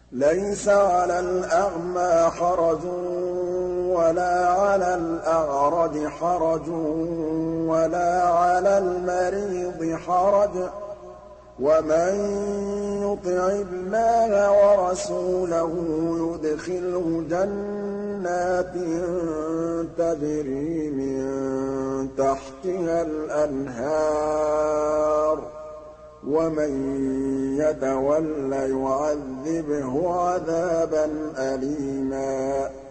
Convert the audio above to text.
لَيْسَ عَلَى الْأَعْمَىٰ حَرَجٌ وَلَا عَلَى الْأَعْرَجِ حَرَجٌ وَلَا عَلَى الْمَرِيضِ حَرَجٌ ۗ وَمَن يُطِعِ اللَّهَ وَرَسُولَهُ يُدْخِلْهُ جَنَّاتٍ تَجْرِي مِن تَحْتِهَا الْأَنْهَارُ ۖ وَمَن يَتَوَلَّ يُعَذِّبْهُ عَذَابًا أَلِيمًا